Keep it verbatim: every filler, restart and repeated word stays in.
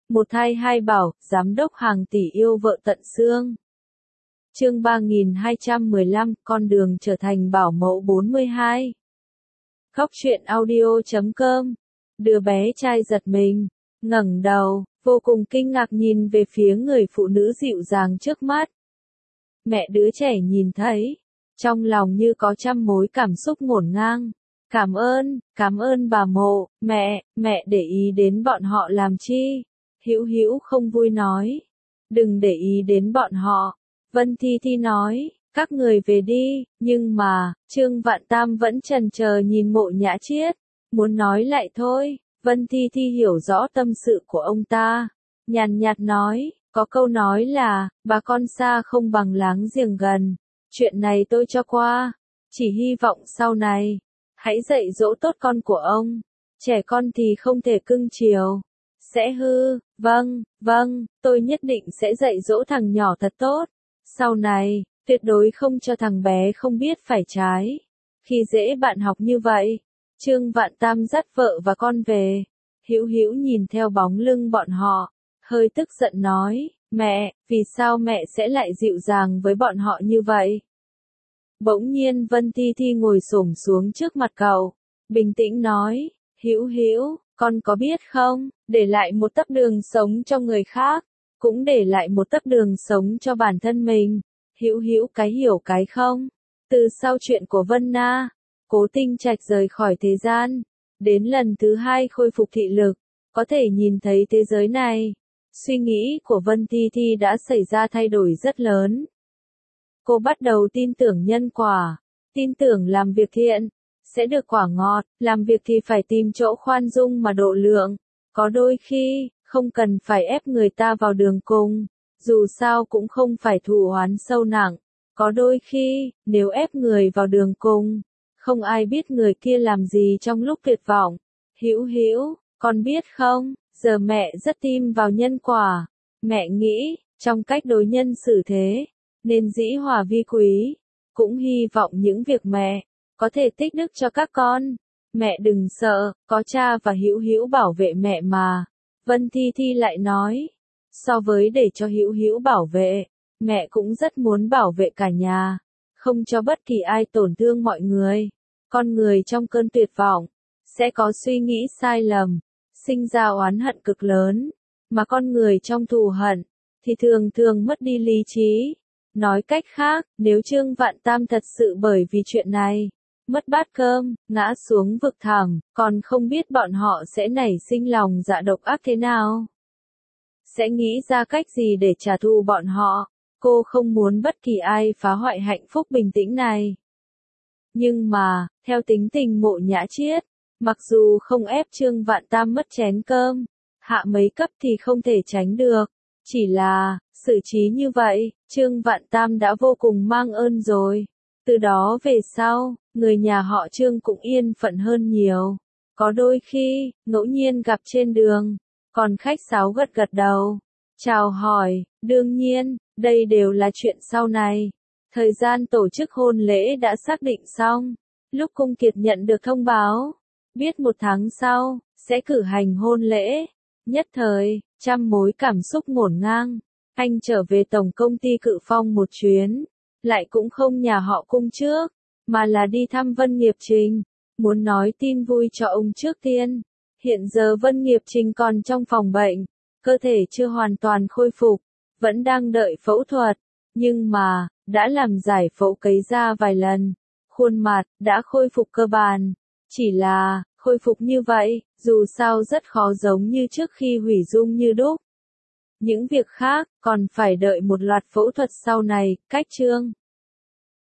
Một thai hai bảo, giám đốc hàng tỷ yêu vợ tận xương. Chương ba nghìn hai trăm mười lăm, con đường trở thành bảo mẫu bốn mươi hai. Khóc chuyện audio chấm com. Đứa bé trai giật mình, ngẩng đầu, vô cùng kinh ngạc nhìn về phía người phụ nữ dịu dàng trước mắt. Mẹ đứa trẻ nhìn thấy, trong lòng như có trăm mối cảm xúc ngổn ngang. Cảm ơn, cảm ơn bà Mộ, mẹ, mẹ để ý đến bọn họ làm chi? Hữu Hữu không vui nói. Đừng để ý đến bọn họ. Vân Thi Thi nói, các người về đi, nhưng mà, Trương Vạn Tam vẫn chần chờ nhìn Mộ Nhã Chiết, muốn nói lại thôi. Vân Thi Thi hiểu rõ tâm sự của ông ta, nhàn nhạt nói, có câu nói là, bà con xa không bằng láng giềng gần, chuyện này tôi cho qua, chỉ hy vọng sau này, hãy dạy dỗ tốt con của ông, trẻ con thì không thể cưng chiều, sẽ hư, vâng, vâng, tôi nhất định sẽ dạy dỗ thằng nhỏ thật tốt, sau này, tuyệt đối không cho thằng bé không biết phải trái, khi dễ bạn học như vậy. Trương Vạn Tam dắt vợ và con về, Hữu Hữu nhìn theo bóng lưng bọn họ, hơi tức giận nói, mẹ, vì sao mẹ sẽ lại dịu dàng với bọn họ như vậy? Bỗng nhiên Vân Thi Thi ngồi xổm xuống trước mặt cậu, bình tĩnh nói, Hữu Hữu, con có biết không, để lại một tấc đường sống cho người khác, cũng để lại một tấc đường sống cho bản thân mình. Hữu Hữu cái hiểu cái không? Từ sau chuyện của Vân Na, Cố Tinh Trạch rời khỏi thế gian, đến lần thứ hai khôi phục thị lực, có thể nhìn thấy thế giới này. Suy nghĩ của Vân Thi Thi đã xảy ra thay đổi rất lớn. Cô bắt đầu tin tưởng nhân quả, tin tưởng làm việc thiện, sẽ được quả ngọt, làm việc thì phải tìm chỗ khoan dung mà độ lượng. Có đôi khi, không cần phải ép người ta vào đường cùng, dù sao cũng không phải thù oán sâu nặng. Có đôi khi, nếu ép người vào đường cùng, không ai biết người kia làm gì trong lúc tuyệt vọng. Hữu Hữu, con biết không, giờ mẹ rất tin vào nhân quả. Mẹ nghĩ, trong cách đối nhân xử thế, nên dĩ hòa vi quý. Cũng hy vọng những việc mẹ có thể tích đức cho các con. Mẹ đừng sợ, có cha và Hữu Hữu bảo vệ mẹ mà. Vân Thi Thi lại nói, so với để cho Hữu Hữu bảo vệ, mẹ cũng rất muốn bảo vệ cả nhà, không cho bất kỳ ai tổn thương mọi người. Con người trong cơn tuyệt vọng, sẽ có suy nghĩ sai lầm, sinh ra oán hận cực lớn, mà con người trong thù hận, thì thường thường mất đi lý trí. Nói cách khác, nếu Trương Vạn Tam thật sự bởi vì chuyện này, mất bát cơm, ngã xuống vực thẳm, còn không biết bọn họ sẽ nảy sinh lòng dạ độc ác thế nào. Sẽ nghĩ ra cách gì để trả thù bọn họ. Cô không muốn bất kỳ ai phá hoại hạnh phúc bình tĩnh này. Nhưng mà, theo tính tình Mộ Nhã Chiết, mặc dù không ép Trương Vạn Tam mất chén cơm, hạ mấy cấp thì không thể tránh được. Chỉ là, xử trí như vậy, Trương Vạn Tam đã vô cùng mang ơn rồi. Từ đó về sau, người nhà họ Trương cũng yên phận hơn nhiều. Có đôi khi, ngẫu nhiên gặp trên đường, còn khách sáo gật gật đầu, chào hỏi, đương nhiên, đây đều là chuyện sau này. Thời gian tổ chức hôn lễ đã xác định xong. Lúc Cung Kiệt nhận được thông báo, biết một tháng sau, sẽ cử hành hôn lễ. Nhất thời, trăm mối cảm xúc ngổn ngang. Anh trở về tổng công ty Cự Phong một chuyến, lại cũng không nhà họ Cung trước, mà là đi thăm Vân Nghiệp Trình, muốn nói tin vui cho ông trước tiên. Hiện giờ Vân Nghiệp Trình còn trong phòng bệnh, cơ thể chưa hoàn toàn khôi phục, vẫn đang đợi phẫu thuật, nhưng mà, đã làm giải phẫu cấy da vài lần, khuôn mặt đã khôi phục cơ bản, chỉ là, khôi phục như vậy, dù sao rất khó giống như trước khi hủy dung như đúc. Những việc khác, còn phải đợi một loạt phẫu thuật sau này, cách Trương